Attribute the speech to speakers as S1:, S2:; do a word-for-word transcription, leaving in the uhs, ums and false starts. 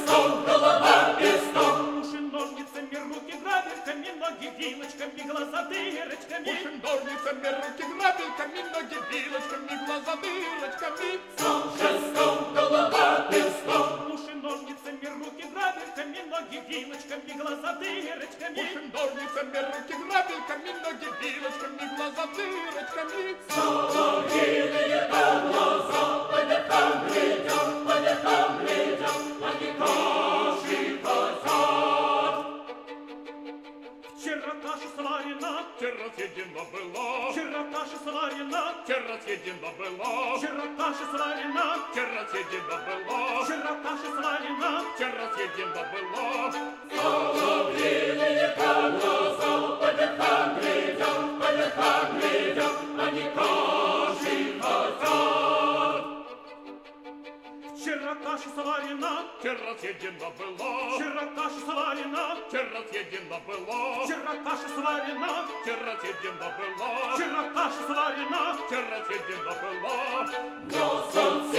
S1: стол, голова без стол.
S2: Уши ножницами, руки грабельками, ноги вилочками, глаза дырочками.
S3: Уши ножницами, руки грабельками, ноги вилочками, глаза дырочками.
S1: Стол же стол, голова без стол.
S2: Уши ножницами, руки грабельками, ноги вилочками, глаза дырочками.
S3: Уши ножницами, руки грабельками, ноги вилочками, глаза дырочками.
S1: Соловьиные глаза по верхам глядят, по верхам глядят, они каши хотят.
S2: Вчера каша сварена,
S3: Вчера съедена была,
S2: вчера каша сварена,
S3: вчера съедена была,
S2: вчера каша сварена,
S3: вчера съедена была,
S2: вчера каша сварена.
S3: вчера съедена была.
S1: Соловьиные глаза по верхам глядят, по верхам глядят, они каши хотят.
S2: Вчера каша сварена,
S3: Вчера съедена была,
S2: вчера каша сварена,
S3: вчера съедена была,
S2: вчера каша сварена,
S3: вчера съедена была,
S2: вчера каша сварена.
S3: вчера съедена была.
S1: Но солнце